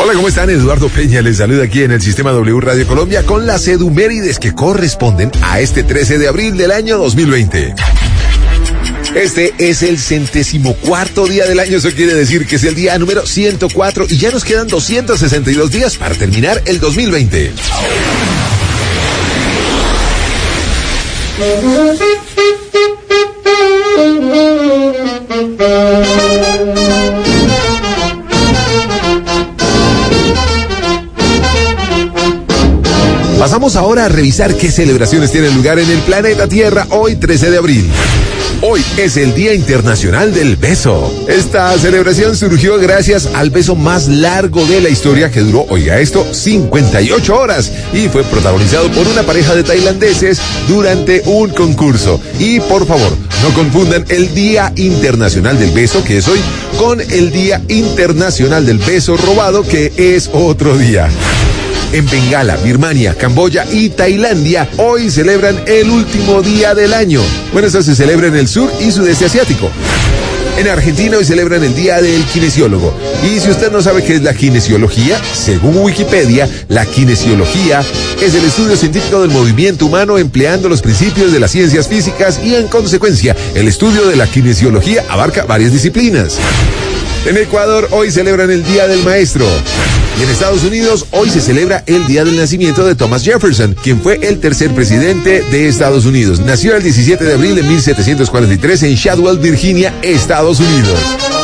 Hola, ¿cómo están? Eduardo Peña les saluda aquí en el Sistema W Radio Colombia con las edumérides que corresponden a este 13 de abril del año 2020. Este es el 104º día del año, eso quiere decir que es el día número 104 y ya nos quedan 262 días para terminar el 2020. Pasamos ahora a revisar qué celebraciones tienen lugar en el planeta Tierra hoy 13 de abril. Hoy es el Día Internacional del Beso. Esta celebración surgió gracias al beso más largo de la historia que duró, oiga esto, 58 horas y fue protagonizado por una pareja de tailandeses durante un concurso. Y por favor, no confundan el Día Internacional del Beso, que es hoy, con el Día Internacional del Beso Robado, que es otro día. En Bengala, Birmania, Camboya y Tailandia, hoy celebran el último día del año. Bueno, esto se celebra en el sur y sudeste asiático. En Argentina hoy celebran el Día del Kinesiólogo. Y si usted no sabe qué es la kinesiología, según Wikipedia, la kinesiología es el estudio científico del movimiento humano empleando los principios de las ciencias físicas y, en consecuencia, el estudio de la kinesiología abarca varias disciplinas. En Ecuador hoy celebran el Día del Maestro. Y en Estados Unidos hoy se celebra el día del nacimiento de Thomas Jefferson, quien fue el tercer presidente de Estados Unidos. Nació el 17 de abril de 1743 en Shadwell, Virginia, Estados Unidos.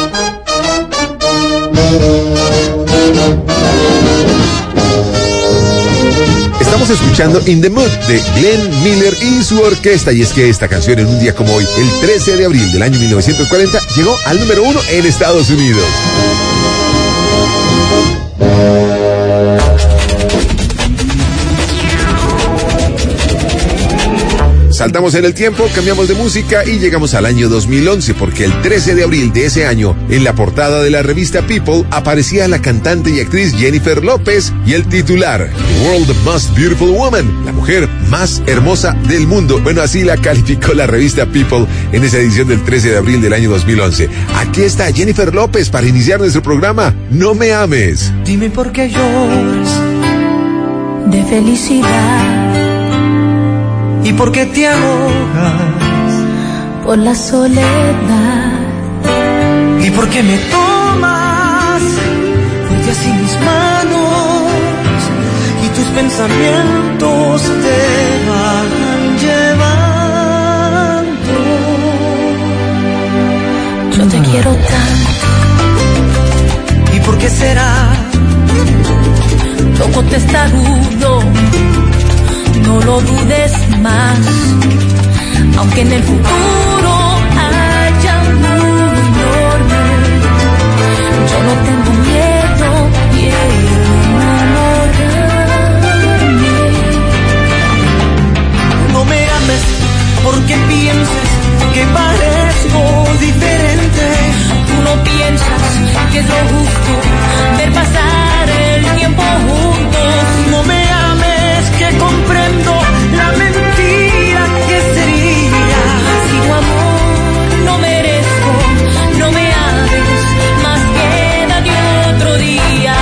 Estamos escuchando In the Mood de Glenn Miller y su orquesta, y es que esta canción en un día como hoy, el 13 de abril del año 1940, llegó al número 1 en Estados Unidos. Saltamos en el tiempo, cambiamos de música y llegamos al año 2011, porque el 13 de abril de ese año, en la portada de la revista People, aparecía la cantante y actriz Jennifer López y el titular, The World's Most Beautiful Woman, la mujer más hermosa del mundo. Bueno, así la calificó la revista People en esa edición del 13 de abril del año 2011. Aquí está Jennifer López para iniciar nuestro programa, No Me Ames. Dime por qué lloras de felicidad. ¿Y por qué te ahogas? Por la soledad. ¿Y por qué me tomas fuerte así mis manos? Y tus pensamientos te van llevando. Yo te quiero tanto. ¿Y por qué será? Poco testarudo. No lo dudes más, aunque en el futuro haya un mundo enorme. Yo no tengo miedo, quiero enamorarme. No me ames porque pienses que parezco diferente. Tú no piensas que es lo justo ver pasar el tiempo juntos. No me ames que comprendo la mentira que sería. Si tu amor no merezco, no me ames, más quédate otro día.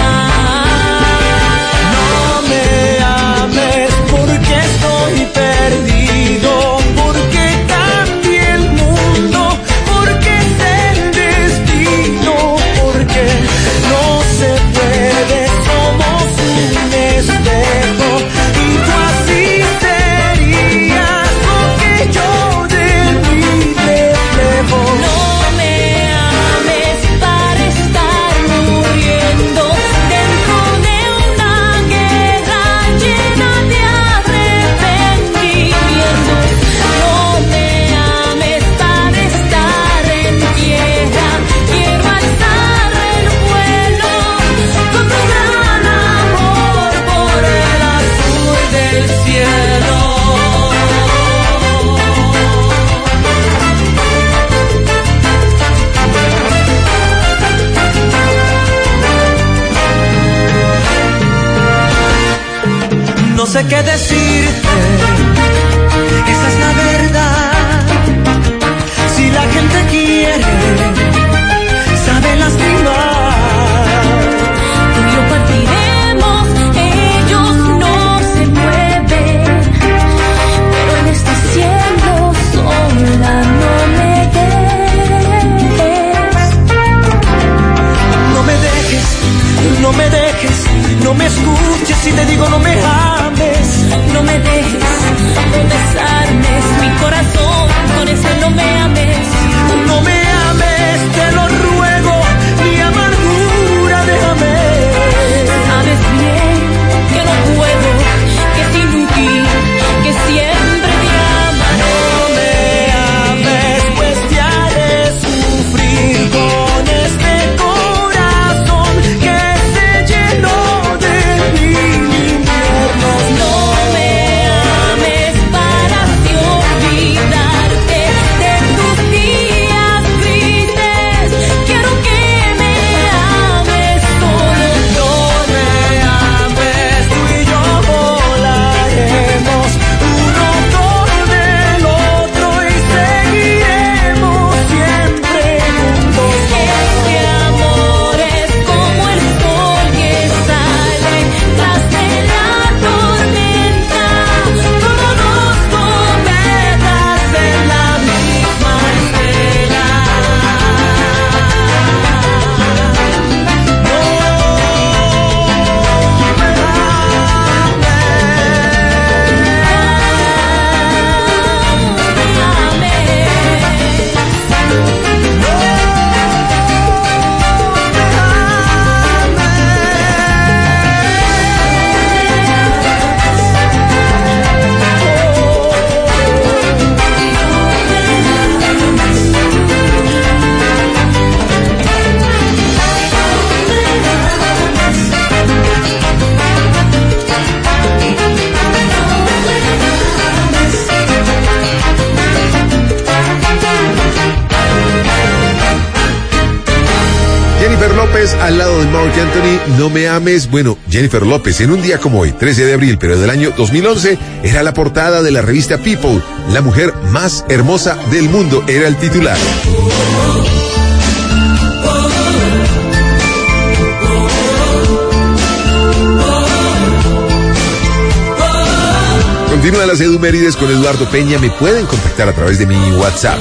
No me ames porque estoy perdido, porque cambia el mundo, porque es el destino, porque no se puede, somos un espejo. No sé qué decirte, esa es la verdad. Si la gente quiere, sabe lastimar. Tú y yo si te digo no me ames? No me dejes besarme mi corazón, con eso no me ames. No me ames, te lo ruego, mi amargura déjame. Sabes bien que no puedo, que sin ti, que siempre te amaré. No me ames, pues te haré sufrir con este corazón que se llenó de mil inviernos. No me ames para así olvidarte de tus días grises. Quiero que me ames solo. No me ames, tú y yo volaremos uno con el otro y seguiremos siempre juntos. Este amor es como el sol que sale tras de la tormenta, como dos cometas en la misma estela. Jennifer López al lado de Marc Anthony, No me ames. Bueno, Jennifer López en un día como hoy, 13 de abril, pero del año 2011, era la portada de la revista People. La mujer más hermosa del mundo era el titular. Continúa las Edumérides con Eduardo Peña. Me pueden contactar a través de mi WhatsApp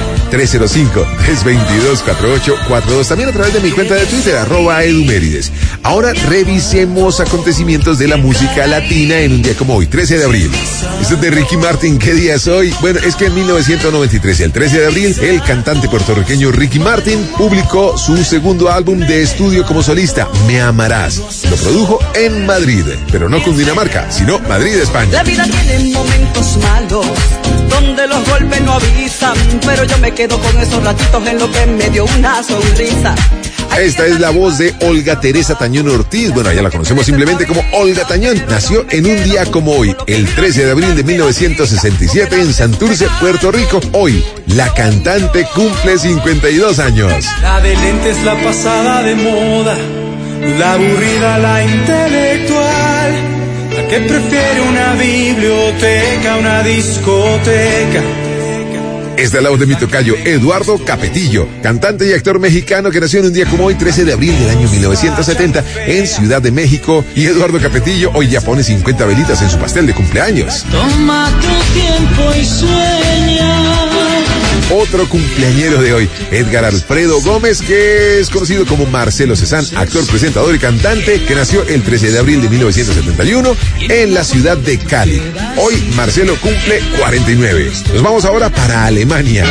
305-322-4842. También a través de mi cuenta de Twitter @Edumérides. Ahora revisemos acontecimientos de la música latina en un día como hoy, 13 de abril. Esto es de Ricky Martin. ¿Qué día es hoy? Bueno, es que en 1993, el 13 de abril, el cantante puertorriqueño Ricky Martin publicó su segundo álbum de estudio como solista, Me Amarás. Lo produjo en Madrid, pero no Cundinamarca, sino Madrid, España. La vida tiene momentos malos, donde los golpes no avisan, pero yo me quedo con esos ratitos en lo que me dio una sonrisa. Esta es la voz de Olga Teresa Tañón Ortiz. Bueno, ya la conocemos simplemente como Olga Tañón. Nació en un día como hoy, el 13 de abril de 1967 en Santurce, Puerto Rico. Hoy, la cantante cumple 52 años. La de lentes, la pasada de moda, la aburrida, la intelectual, la que prefiere una biblioteca, una discoteca. Esta es la voz de mi tocayo, Eduardo Capetillo, cantante y actor mexicano que nació en un día como hoy, 13 de abril del año 1970, en Ciudad de México. Y Eduardo Capetillo hoy ya pone 50 velitas en su pastel de cumpleaños. Toma tu tiempo y sueña. Otro cumpleañero de hoy, Edgar Alfredo Gómez, que es conocido como Marcelo Cezanne, actor, presentador y cantante, que nació el 13 de abril de 1971 en la ciudad de Cali. Hoy Marcelo cumple 49. Nos vamos ahora para Alemania.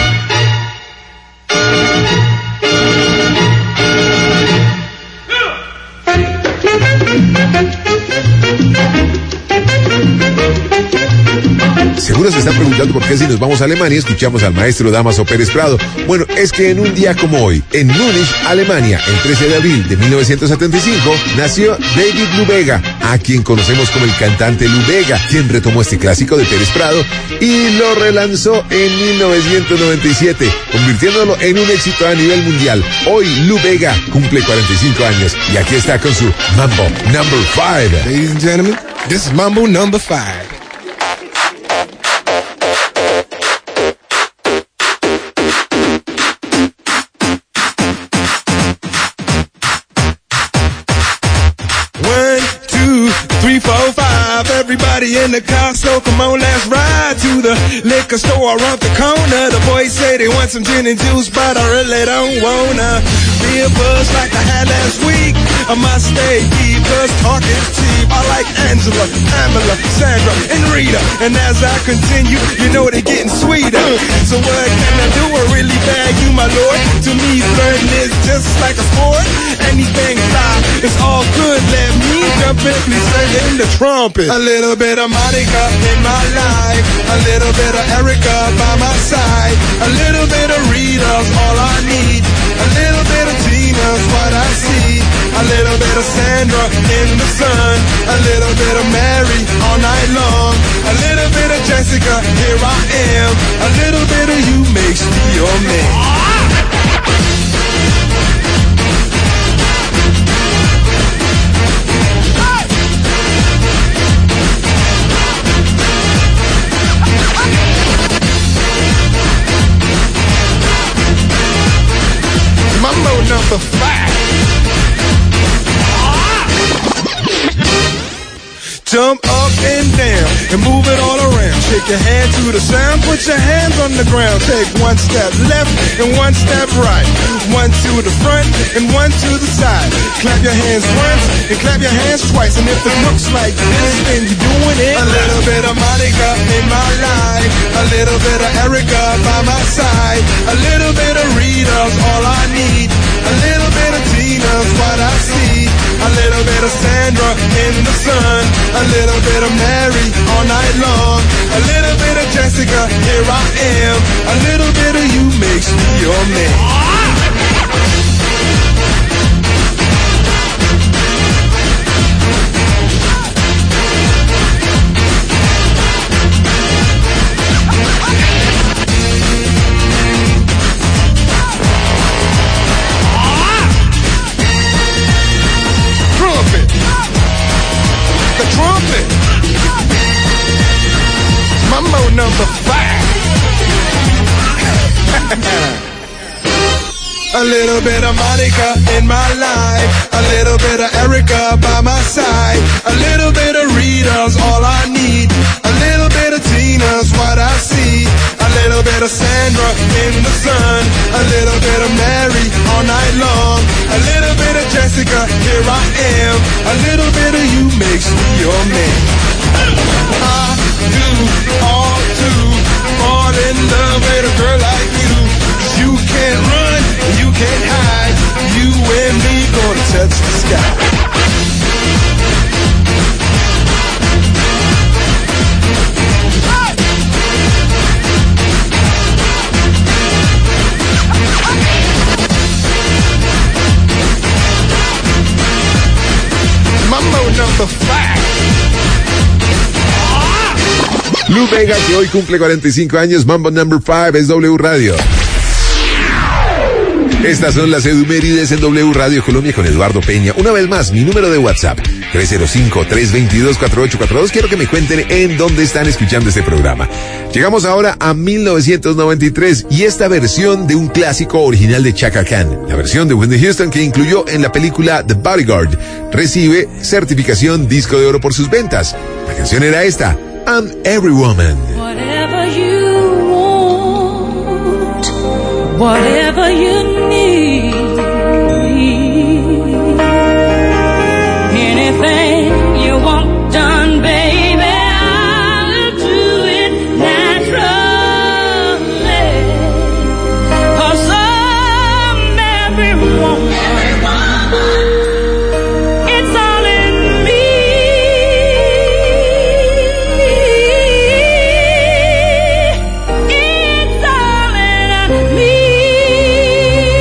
Seguro se están preguntando por qué si nos vamos a Alemania escuchamos al maestro Dámaso Pérez Prado. Bueno, es que en un día como hoy, en Múnich, Alemania, el 13 de abril de 1975, nació David Lubega, a quien conocemos como el cantante Lubega, quien retomó este clásico de Pérez Prado y lo relanzó en 1997, convirtiéndolo en un éxito a nivel mundial. Hoy Lubega cumple 45 años y aquí está con su Mambo Number 5. Ladies and gentlemen, this is Mambo Number 5. Everybody in the car, so come on, let's ride to the liquor store around the corner. The boys say they want some gin and juice, but I really don't wanna be a buzz like I had last week. I must stay deep, cause talk is cheap. I like Angela, Pamela, Sandra, and Rita. And as I continue, you know they're getting sweeter. So what can I do? I really bag you, my lord. To me, flirting is just like a sport. Anything fly, it's all good. Let me jump in, please sing in the trumpet. A little bit of Monica in my life, a little bit of Erica by my side, a little bit of Rita's all I need, a little bit of Tina's what I see, a little bit of Sandra in the sun, a little bit of Mary all night long, a little bit of Jessica, here I am, a little bit of you makes me your man. Mambo number 5. Jump up and down and move it all around. Shake your hand to the sound, put your hands on the ground. Take one step left and one step right. One to the front and one to the side. Clap your hands once and clap your hands twice. And if it looks like this, then you're doing it. A little bit of Monica in my life, a little bit of Erica by my side, a little bit of Rita's all I need, a little bit of Tina's what I see, a little bit of Sandra in the sun, a little bit of Mary all night long, a little bit of Jessica, here I am, a little bit of you makes me your man. Trumpet. Mambo number 5. A little bit of Monica in my life, a little bit of Erica by my side, a little bit of Rita's all I need, a little bit of Tina's what I see, a little bit of Sandra in the sun, a little bit of Mary all night long, a little bit of Jessica, here I am, a little bit of you makes me your man. I do all to fall in love with a girl like you. You can't run, you can't hide, you and me gonna touch the sky. Mambo number 5. Lou Bega, que hoy cumple 45 años, Mambo number 5 es W Radio. Estas son las edumérides en W Radio Colombia con Eduardo Peña. Una vez más, mi número de WhatsApp, 305-322-4842. Quiero que me cuenten en dónde están escuchando este programa. Llegamos ahora a 1993 y esta versión de un clásico original de Chaka Khan, la versión de Whitney Houston que incluyó en la película The Bodyguard, recibe certificación disco de oro por sus ventas. La canción era esta, I'm Every Woman. Whatever you want, whatever you need, anything you want done, baby, I'll do it naturally. 'Cause I'm every woman. It's all in me. It's all in me.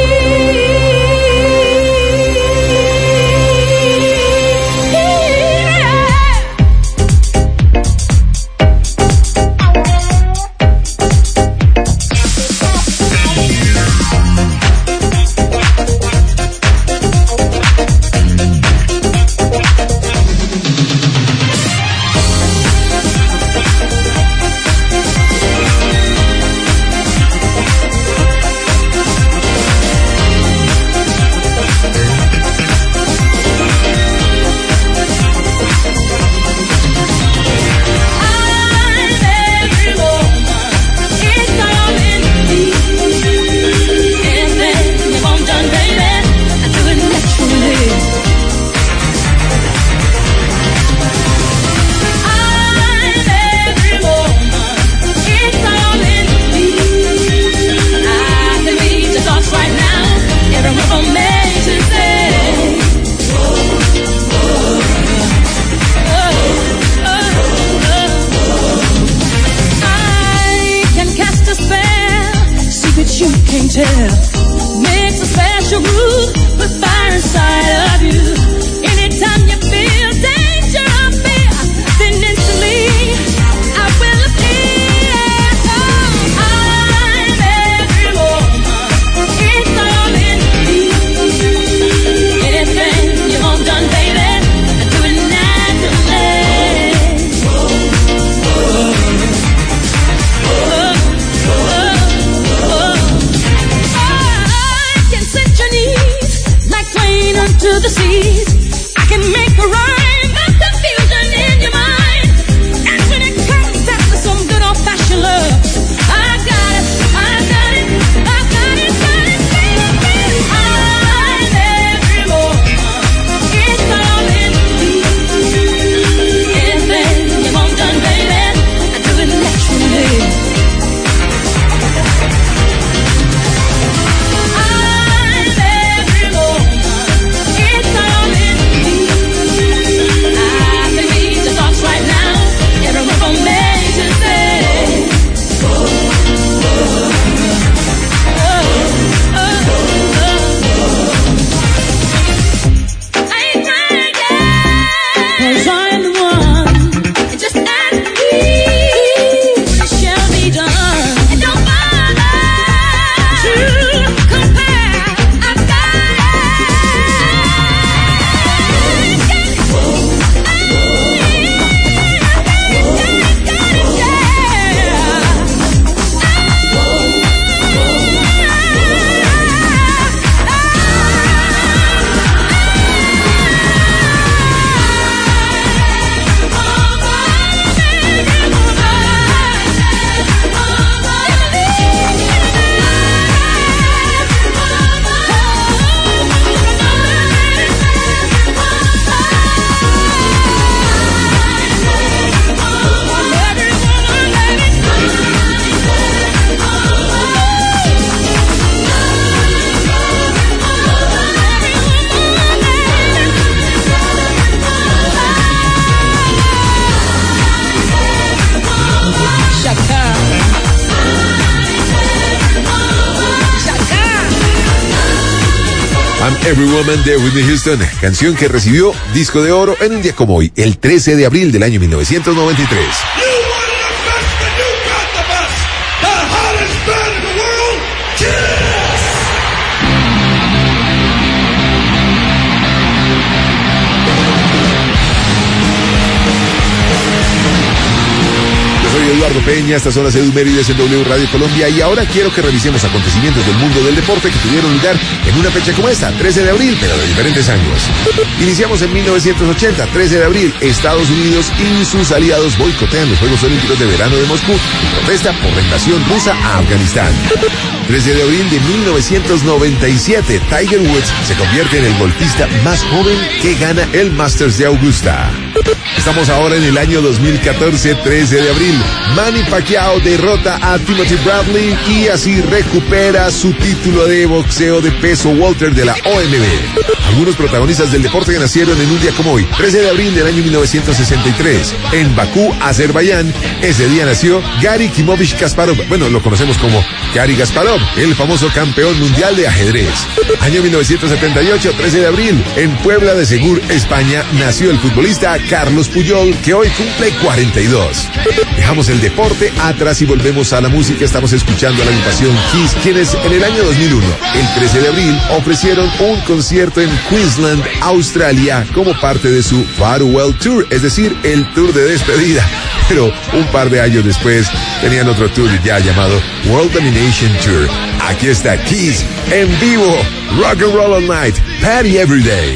Every Woman de Whitney Houston, canción que recibió disco de oro en un día como hoy, el 13 de abril del año 1993. Soy Eduardo Peña, estas son las Edumérides en W Radio Colombia y ahora quiero que revisemos acontecimientos del mundo del deporte que tuvieron lugar en una fecha como esta, 13 de abril, pero de diferentes años. Iniciamos en 1980, 13 de abril, Estados Unidos y sus aliados boicotean los Juegos Olímpicos de Verano de Moscú en protesta por la invasión rusa a Afganistán. 13 de abril de 1997, Tiger Woods se convierte en el golfista más joven que gana el Masters de Augusta. Estamos ahora en el año 2014, 13 de abril. Manny Pacquiao derrota a Timothy Bradley y así recupera su título de boxeo de peso welter de la OMB. Algunos protagonistas del deporte que nacieron en un día como hoy, 13 de abril del año 1963. En Bakú, Azerbaiyán, ese día nació Gary Kimovich Kasparov. Bueno, lo conocemos como Gary Kasparov, el famoso campeón mundial de ajedrez. Año 1978, 13 de abril. En Puebla de Segur, España, nació el futbolista Carlos Puyol, que hoy cumple 42. Dejamos el deporte atrás y volvemos a la música. Estamos escuchando a la agrupación Kiss, quienes en el año 2001, el 13 de abril, ofrecieron un concierto en Queensland, Australia, como parte de su Farewell Tour, es decir, el tour de despedida. Pero un par de años después tenían otro tour ya llamado World Domination Tour. Aquí está Kiss en vivo, Rock and Roll All Night, Party Every Day.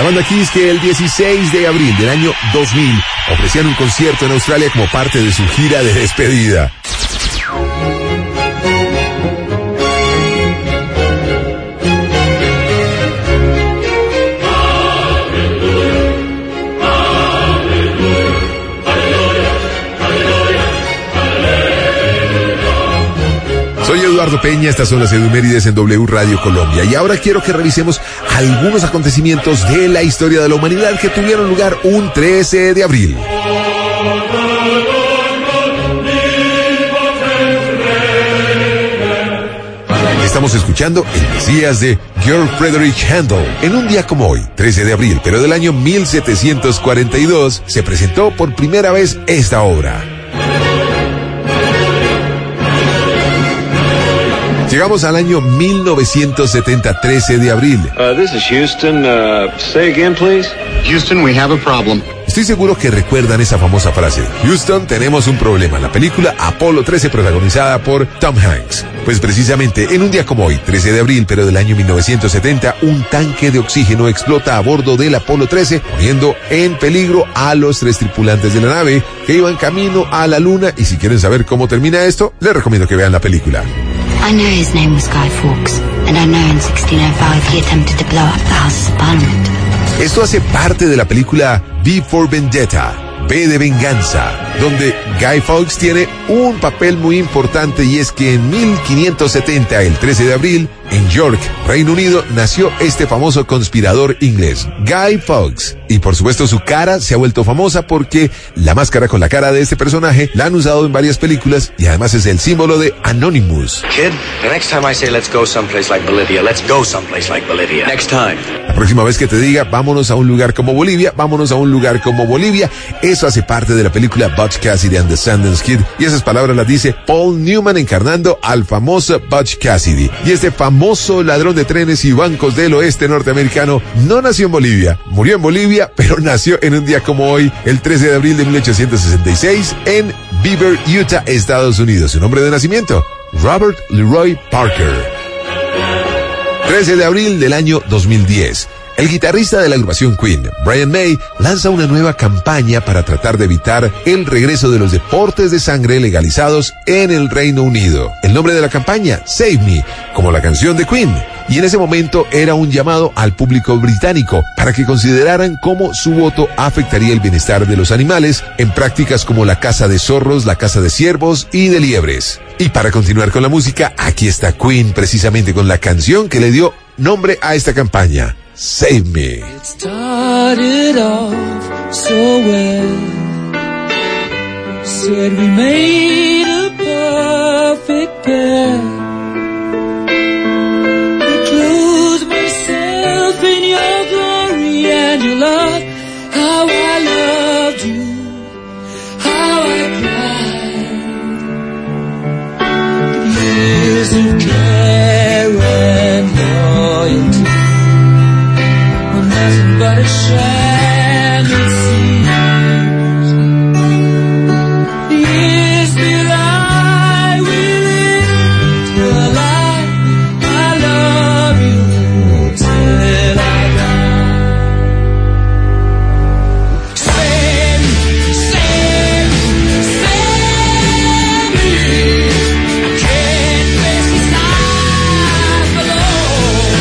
banda Kiss, que el 16 de abril del año 2000 ofrecían un concierto en Australia como parte de su gira de despedida. Soy Eduardo Peña, estas son las Edumérides en W Radio Colombia, y ahora quiero que revisemos algunos acontecimientos de la historia de la humanidad que tuvieron lugar un 13 de abril. Estamos escuchando El Mesías de Georg Friedrich Händel. En un día como hoy, 13 de abril, pero del año 1742, se presentó por primera vez esta obra. Llegamos al año 1970, 13 de abril. This is Houston. Say again, please. Houston, we have a problem. Estoy seguro que recuerdan esa famosa frase: Houston, tenemos un problema. La película Apolo 13, protagonizada por Tom Hanks. Pues precisamente en un día como hoy, 13 de abril, pero del año 1970, un tanque de oxígeno explota a bordo del Apolo 13, poniendo en peligro a los 3 tripulantes de la nave que iban camino a la Luna. Y si quieren saber cómo termina esto, les recomiendo que vean la película. I know his name was Guy Fawkes, and I know in 1605 he attempted to blow up the Houses of Parliament. Esto hace parte de la película V for Vendetta, V de Venganza, donde Guy Fawkes tiene un papel muy importante, y es que en 1570, el 13 de abril, en York, Reino Unido, nació este famoso conspirador inglés, Guy Fawkes. Y por supuesto su cara se ha vuelto famosa porque la máscara con la cara de este personaje la han usado en varias películas, y además es el símbolo de Anonymous. Kid, the next time I say let's go someplace like Bolivia, let's go someplace like Bolivia. Next time. La próxima vez que te diga vámonos a un lugar como Bolivia, vámonos a un lugar como Bolivia, eso hace parte de la película Butch Cassidy and the Sundance Kid, y esas palabras las dice Paul Newman encarnando al famoso Butch Cassidy. Y este famoso ladrón de trenes y bancos del oeste norteamericano no nació en Bolivia, murió en Bolivia, pero nació en un día como hoy, el 13 de abril de 1866, en Beaver, Utah, Estados Unidos. Su nombre de nacimiento, Robert Leroy Parker. 13 de abril del año 2010. El guitarrista de la agrupación Queen, Brian May, lanza una nueva campaña para tratar de evitar el regreso de los deportes de sangre legalizados en el Reino Unido. El nombre de la campaña, Save Me, como la canción de Queen. Y en ese momento era un llamado al público británico para que consideraran cómo su voto afectaría el bienestar de los animales en prácticas como la caza de zorros, la caza de ciervos y de liebres. Y para continuar con la música, aquí está Queen precisamente con la canción que le dio nombre a esta campaña, Save Me. It started off so well. Said we made a perfect pair. I clothed myself in your glory and your love. How I loved you, how I cried. Years of care and loyalty, nothing but a sham it seems. Years will I will into a lie. I love you till I die. Save me, save me, save me. I can't face this life alone.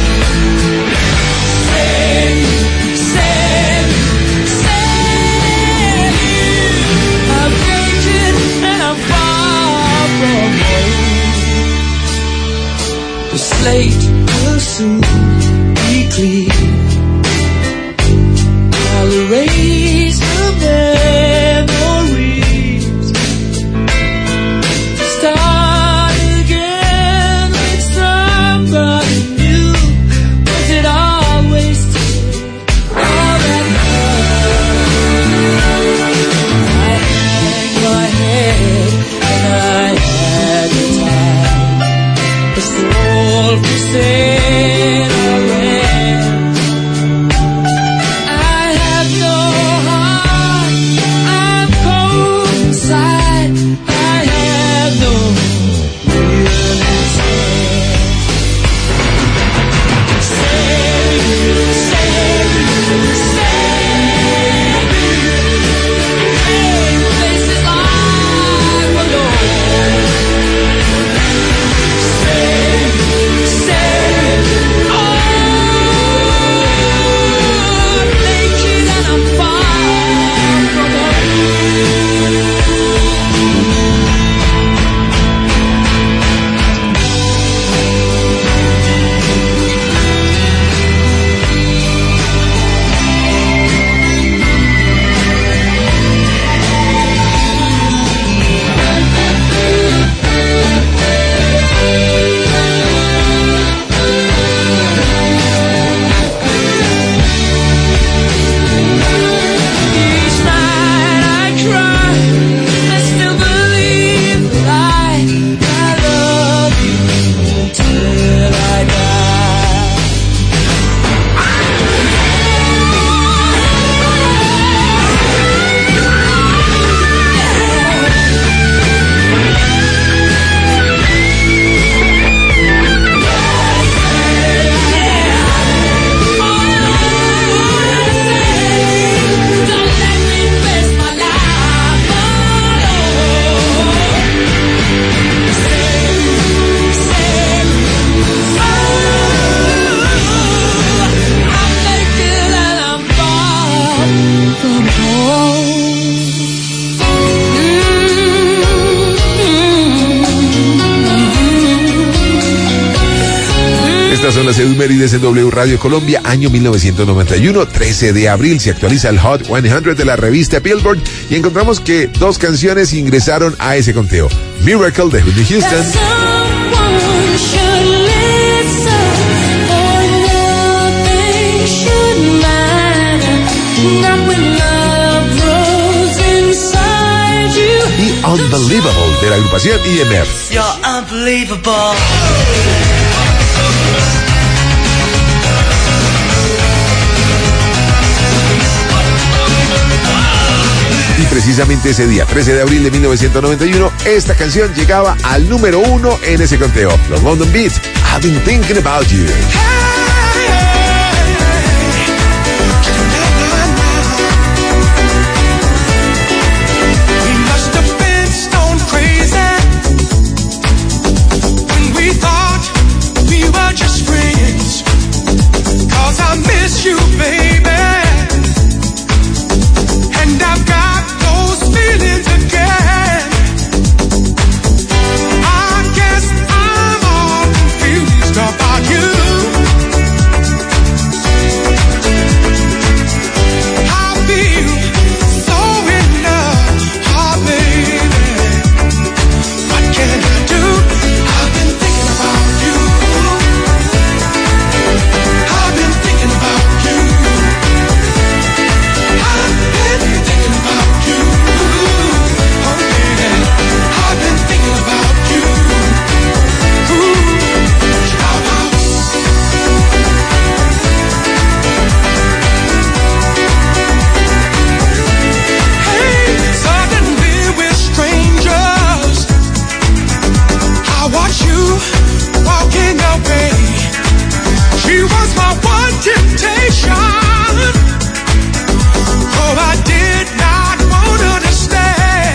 The slate will soon be clear. I'll erase the memories. Start again with somebody new. Was it always all that love? I hang my head and I had the time. The soul for sale I ran. I have no heart las efemérides en W Radio Colombia, año 1991, 13 de abril, se actualiza el Hot 100 de la revista Billboard y encontramos que 2 canciones ingresaron a ese conteo. Miracle de Whitney Houston y Unbelievable de la agrupación EMF. You're unbelievable. Y precisamente ese día, 13 de abril de 1991, esta canción llegaba al número 1 en ese conteo. Los London Beat, I've Been Thinking About You. You, baby, and I've got those feelings again. I guess I'm all confused about you. I feel so in love, oh baby. What can I do? I've been thinking about you. I've been thinking about you. I've been thinking about you. Oh yeah, I've been thinking about you. Hey, suddenly we're strangers. I watch you walking away. She was my one temptation. Oh, I did not want her to stay.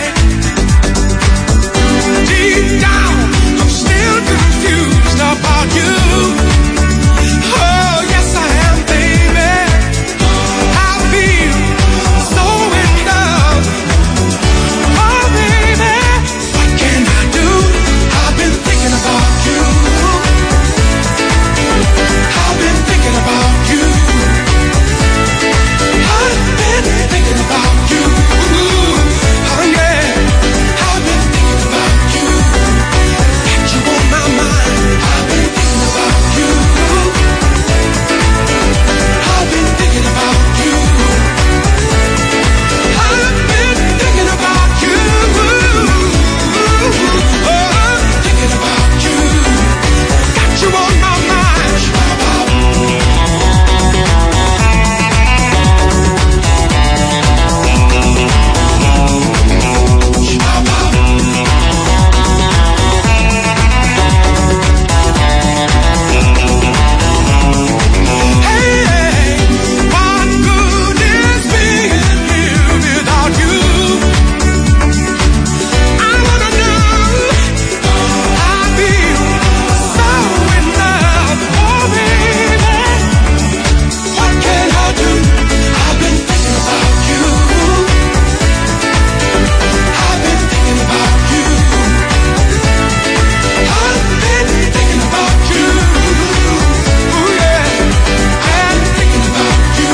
Deep down, I'm still confused about you. Oh, yes I am, baby. I feel so in love. Oh, baby, what can I do? I've been thinking about you. I've been thinking about you. I've been thinking about you. Oh yeah, I've been thinking about you. Got you on my mind. I've been thinking about you. I've been thinking about you. I've been thinking about you. Oh, thinking about you. Got you on my mind. Hey, what good is being here without you? I wanna know. I feel so in love, oh baby. What can I do? I've been thinking about you. I've been thinking about you. I've been thinking about you. Oh yeah, I've been thinking about you.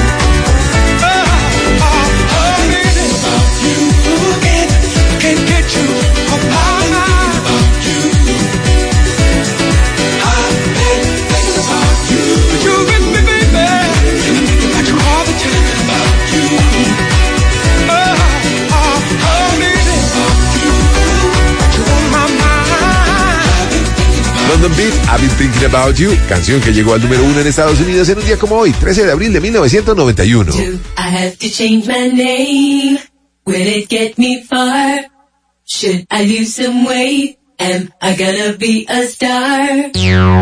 Baby, about you. I can't get you off my mind. About you. I've been thinking about you. You with me, baby. Got you all the time. About you. Baby, about you. Got you on my mind. London Beat, I've Been Thinking About You, canción que llegó al número 1 en Estados Unidos en un día como hoy, 13 de abril de 1991. Do I have to change my name? Will it get me far? Should I lose some weight? Am I gonna be a star?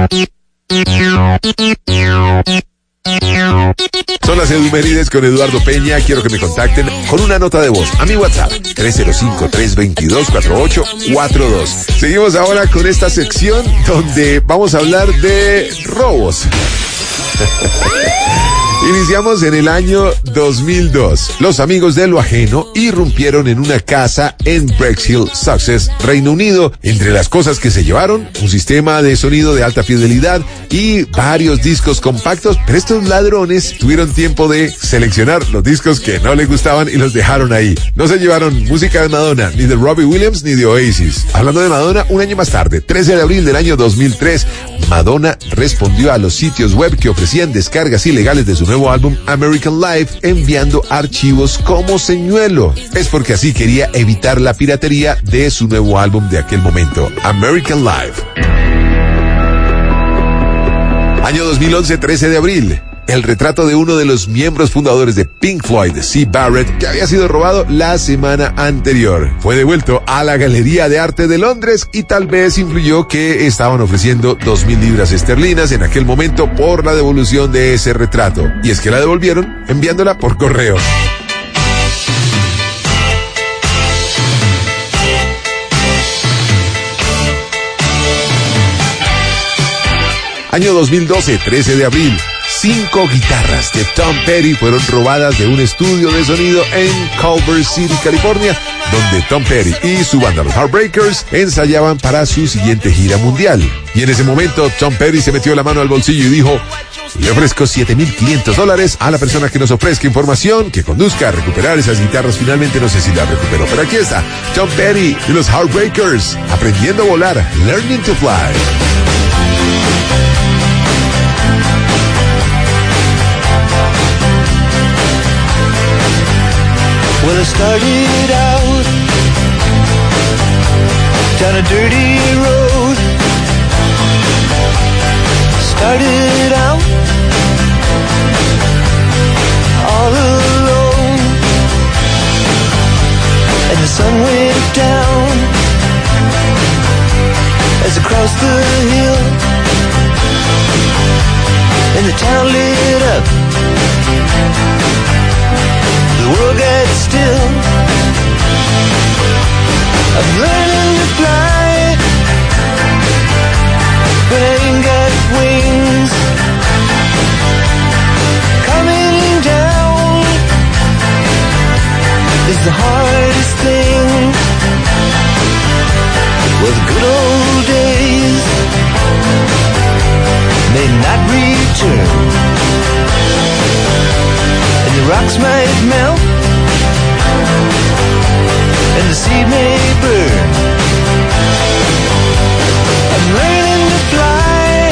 Son las efemérides con Eduardo Peña. Quiero que me contacten con una nota de voz a mi WhatsApp 305-322-4842. Seguimos ahora con esta sección donde vamos a hablar de robos. Iniciamos en el año 2002. Los amigos de lo ajeno irrumpieron en una casa en Bexhill, Sussex, Reino Unido. Entre las cosas que se llevaron, un sistema de sonido de alta fidelidad y varios discos compactos, pero estos ladrones tuvieron tiempo de seleccionar los discos que no les gustaban y los dejaron ahí. No se llevaron música de Madonna, ni de Robbie Williams, ni de Oasis. Hablando de Madonna, un año más tarde, 13 de abril del año 2003, Madonna respondió a los sitios web que ofrecían descargas ilegales de su nuevo álbum American Life enviando archivos como señuelo. Es porque así quería evitar la piratería de su nuevo álbum de aquel momento, American Life. Año 2011, 13 de abril. El retrato de uno de los miembros fundadores de Pink Floyd, Syd Barrett, que había sido robado la semana anterior, fue devuelto a la Galería de Arte de Londres y tal vez influyó que estaban ofreciendo 2.000 libras esterlinas en aquel momento por la devolución de ese retrato. Y es que la devolvieron enviándola por correo. Año 2012, 13 de abril. 5 guitarras de Tom Petty fueron robadas de un estudio de sonido en Culver City, California, donde Tom Petty y su banda los Heartbreakers ensayaban para su siguiente gira mundial. Y en ese momento Tom Petty se metió la mano al bolsillo y dijo: le ofrezco $7,500 a la persona que nos ofrezca información que conduzca a recuperar esas guitarras. Finalmente no sé si las recuperó, pero aquí está Tom Petty y los Heartbreakers aprendiendo a volar, Learning to Fly. Well, I started out down a dirty road. Started out all alone, and the sun went down as I crossed the hill, and the town lit up. The world got still. I'm learning to fly, but I ain't got wings. Coming down is the hardest thing. Well, the good old days may not return, and the rocks might melt, and the sea may burn. I'm learning to fly,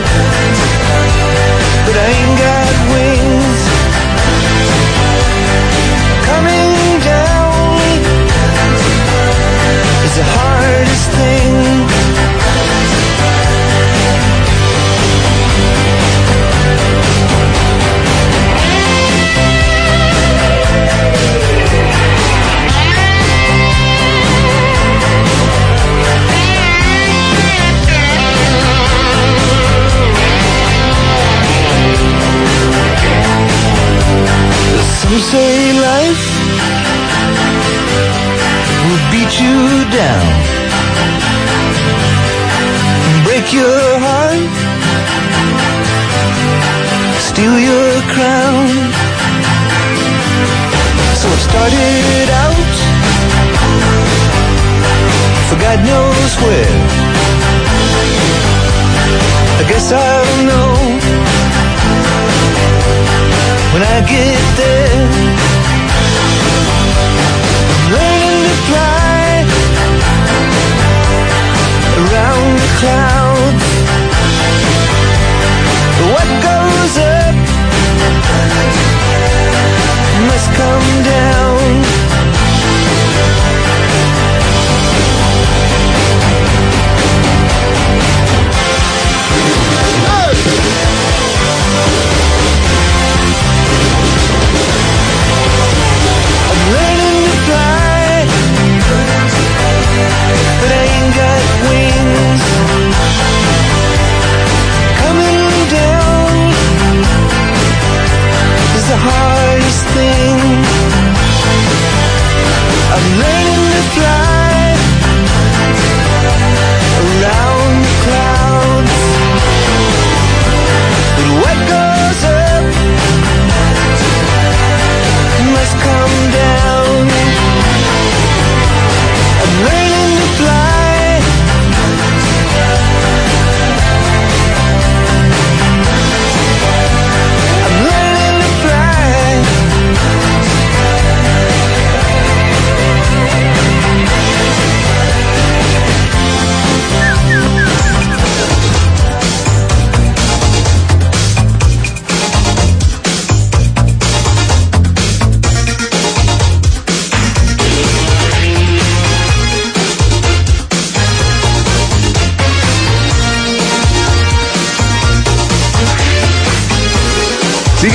but I ain't got wings. Coming down is the hardest thing. Some say life will beat you down, break your heart, steal your crown. So I started out for God knows where. I guess I'll know when I get there. I'm learning to fly around the clouds. What goes up must come down.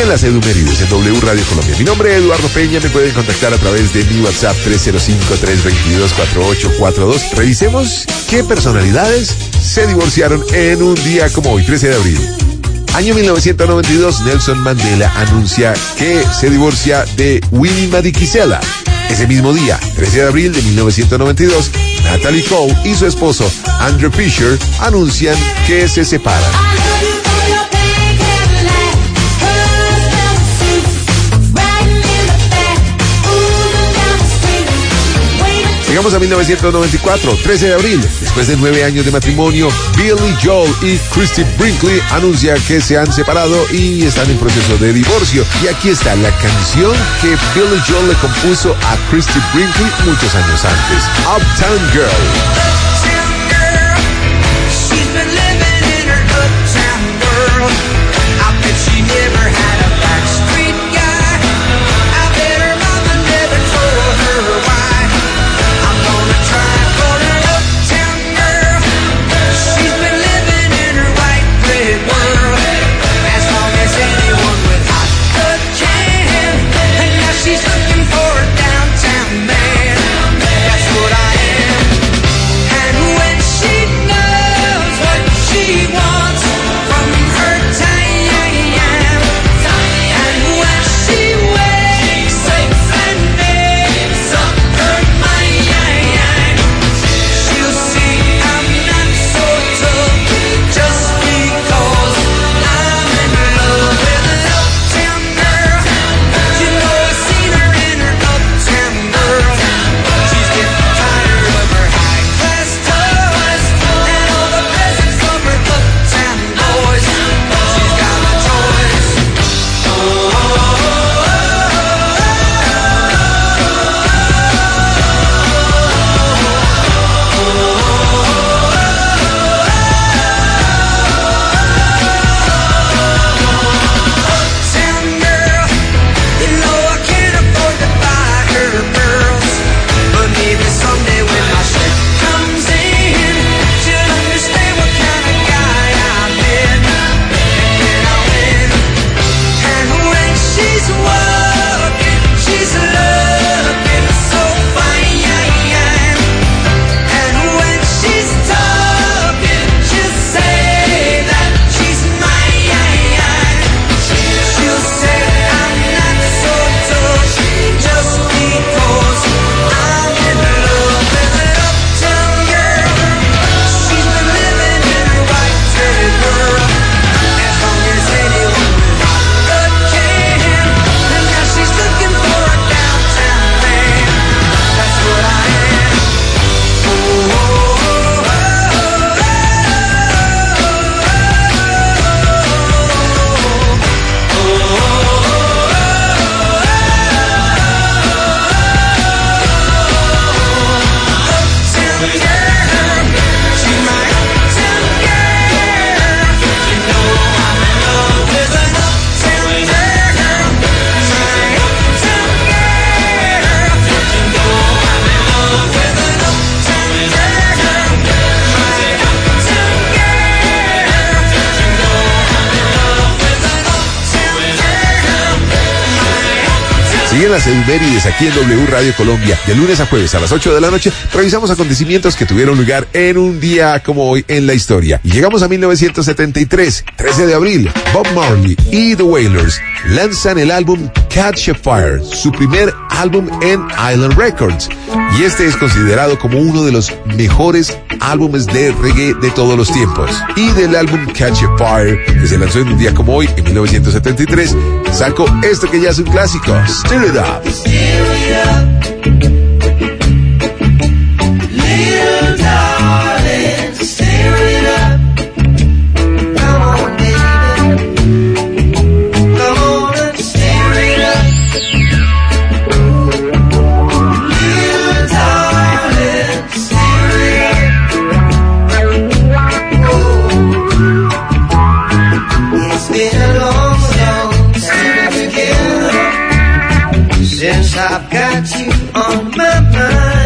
Siguen las Edumérides en W Radio Colombia. Mi nombre es Eduardo Peña, me pueden contactar a través de mi WhatsApp 305-322-4842. Revisemos qué personalidades se divorciaron en un día como hoy, 13 de abril. Año 1992, Nelson Mandela anuncia que se divorcia de Winnie Madikizela. Ese mismo día, 13 de abril de 1992, Natalie Cole y su esposo Andrew Fisher anuncian que se separan. Llegamos a 1994, 13 de abril. Después de 9 años de matrimonio, Billy Joel y Christy Brinkley anuncian que se han separado y están en proceso de divorcio. Y aquí está la canción que Billy Joel le compuso a Christy Brinkley muchos años antes, Uptown Girl. Siguen las Edumérides aquí en W Radio Colombia. De lunes a jueves a las 8 de la noche revisamos acontecimientos que tuvieron lugar en un día como hoy en la historia. Y llegamos a 1973, 13 de abril. Bob Marley y The Wailers lanzan el álbum Catch a Fire, su primer álbum en Island Records. Y este es considerado como uno de los mejores álbumes de reggae de todos los tiempos. Y del álbum Catch a Fire, que se lanzó en un día como hoy, en 1973, sacó esto que ya es un clásico, Stir It Up. Little darling, stir it up. Come on, baby. Come on and stir it up. Little darling, stir it up. Oh. It's been a long, long time together since I've got you on my mind.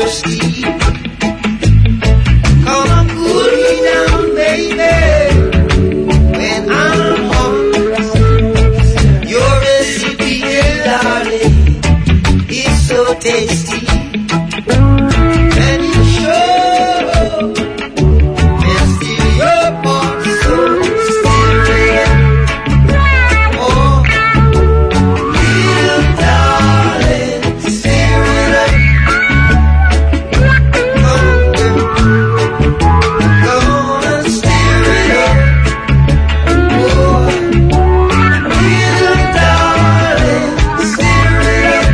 thirsty. Come on, cool me down, baby, when I'm hungry. Your recipe, darling, is so tasty. And you show mysterious part, so mysterious. Oh, little darling, stir it up. Gonna stir it up. Oh, little darling, stir it up.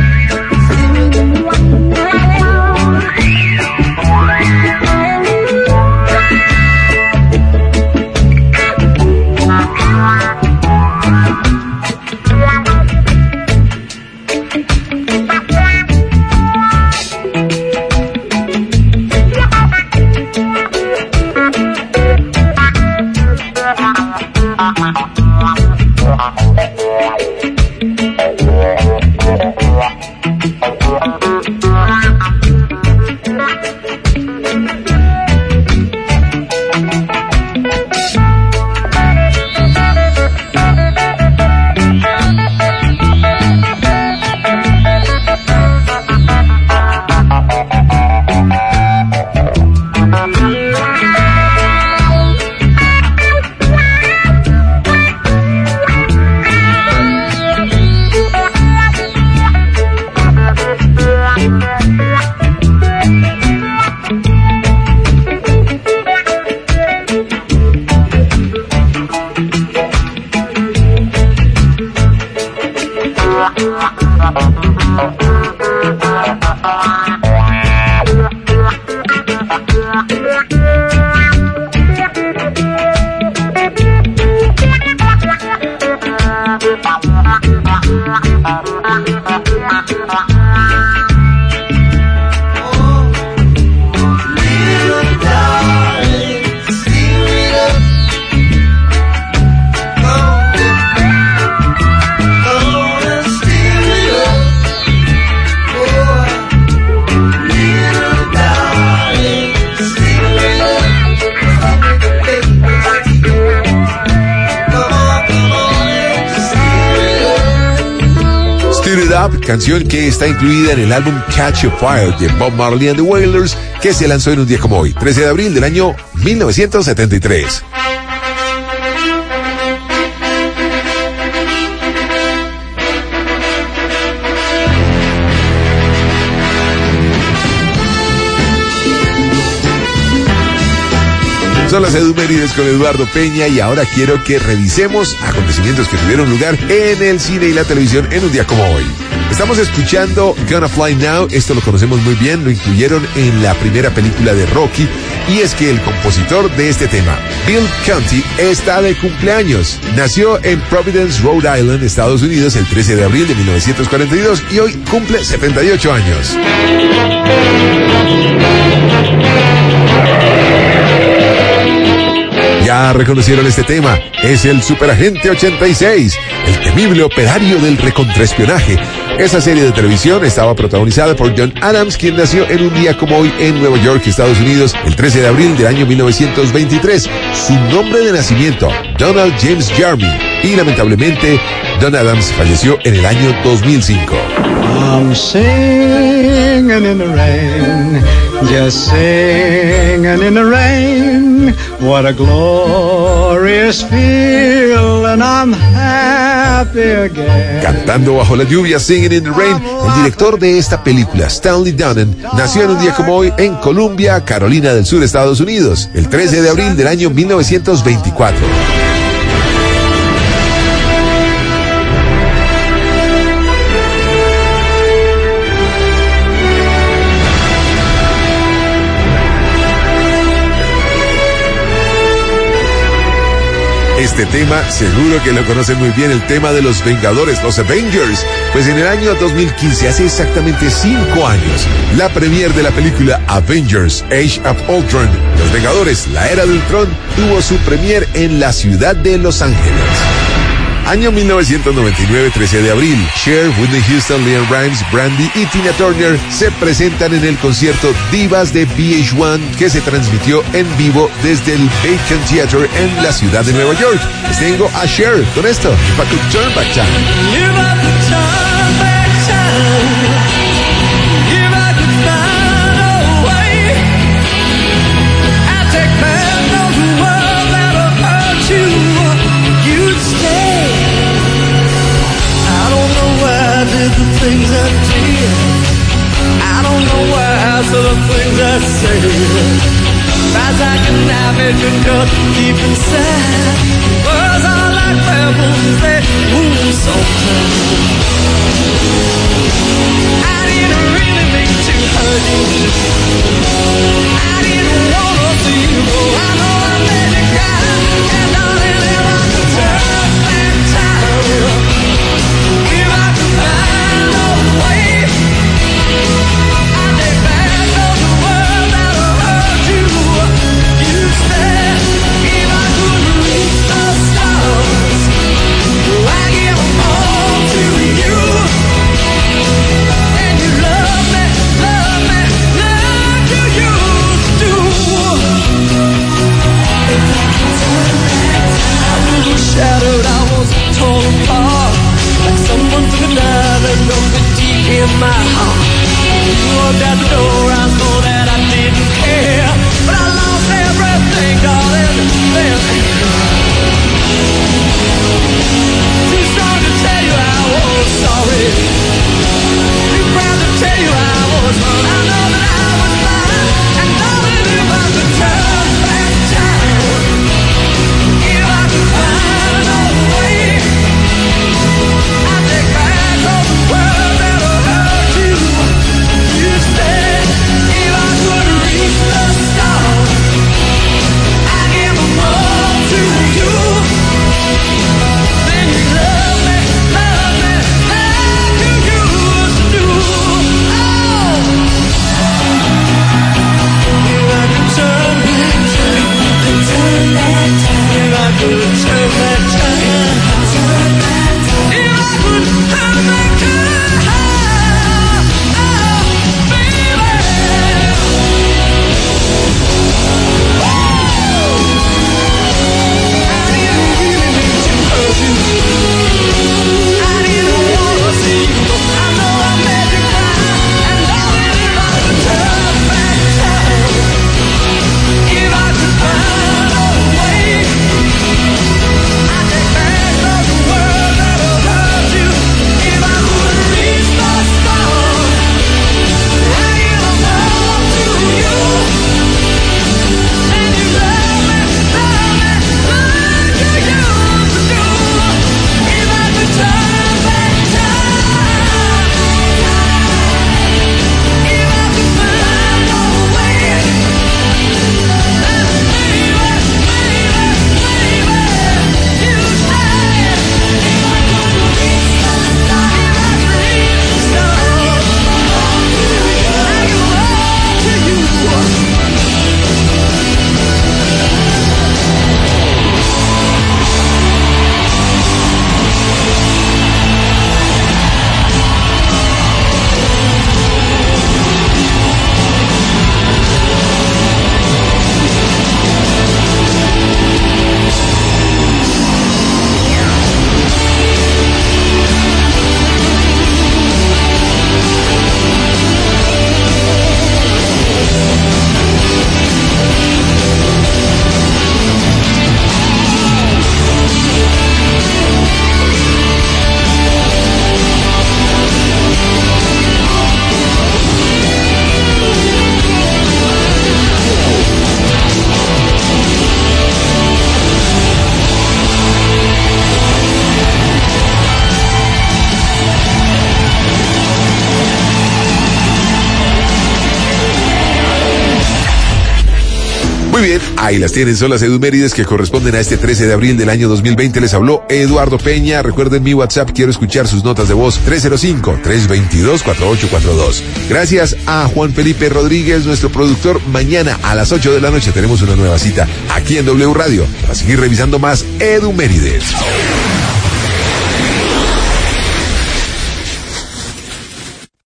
Canción que está incluida en el álbum Catch a Fire de Bob Marley and the Wailers, que se lanzó en un día como hoy, 13 de abril del año 1973. Son las Edumérides con Eduardo Peña y ahora quiero que revisemos acontecimientos que tuvieron lugar en el cine y la televisión en un día como hoy. Estamos escuchando Gonna Fly Now, esto lo conocemos muy bien, lo incluyeron en la primera película de Rocky, y es que el compositor de este tema, Bill Conti, está de cumpleaños. Nació en Providence, Rhode Island, Estados Unidos, el 13 de abril de 1942 y hoy cumple 78 años. Ya reconocieron este tema, es el Superagente 86, el temible operario del recontraespionaje. Esa serie de televisión estaba protagonizada por John Adams, quien nació en un día como hoy en Nueva York, Estados Unidos, el 13 de abril del año 1923. Su nombre de nacimiento, Donald James Jarmy, y lamentablemente Don Adams falleció en el año 2005. I'm singing in the rain, just singing in the rain. What a glorious feeling, I'm happy again. Cantando bajo la lluvia, Singing in the Rain, el director de esta película, Stanley Donen, nació en un día como hoy en Columbia, Carolina del Sur, Estados Unidos, el 13 de abril del año 1924. Este tema, seguro que lo conocen muy bien, el tema de los Vengadores, los Avengers. Pues en el año 2015, hace exactamente 5 años, la premier de la película Avengers, Age of Ultron, Los Vengadores, la Era del Ultron, tuvo su premier en la ciudad de Los Ángeles. Año 1999, 13 de abril. Cher, Whitney Houston, LeAnn Rimes, Brandy y Tina Turner se presentan en el concierto Divas de VH1 que se transmitió en vivo desde el Bacon Theatre en la ciudad de Nueva York. Les tengo a Cher con esto, If I Could Turn Back Time. The things I did, I don't know why some of the things I say. As I can damage and cut deep inside. Words are like pebbles, they move sometimes. I didn't really mean to hurt you. I didn't wanna see you go. I know I made you cry, and darling, if I could turn back time, if I could find a way, I'd take back those words that hurt you. You said if I could reach the stars, I'd give them all to you. And you love me like you used to. I was shattered, I was torn apart, like someone took a knife and broke it deep in my heart. You walked out the door, I saw that I didn't care, but I lost everything, darling. Too strong to tell you I was sorry, too proud to tell you I was wrong. I know that I was fine, and darling, if I could turn back time, if I could find a way, I'd take back all the words that hurt you. You said if I could reach the stars, I'd give them all to you. Then you love me like you used to. Oh, if I could turn back time, if I could turn back time, if I could turn back time, oh, baby. I didn't really mean to hurt you. I didn't wanna see you go. I know I made you cry, and darling, if I could turn back time, if I could find a way, I'd take back those words that hurt you. If I could reach the stars, I'd give them all to you. And you love me like you used to do. If I could turn back time, if I could find a way, then baby, you said if I could reach the stars, I'd give them all to you. Muy bien, ahí las tienen, son las edumérides que corresponden a este 13 de abril del año 2020. Les habló Eduardo Peña. Recuerden mi WhatsApp, quiero escuchar sus notas de voz, 305-322-4842. Gracias a Juan Felipe Rodríguez, nuestro productor. Mañana a las 8 de la noche tenemos una nueva cita aquí en W Radio para seguir revisando más edumérides.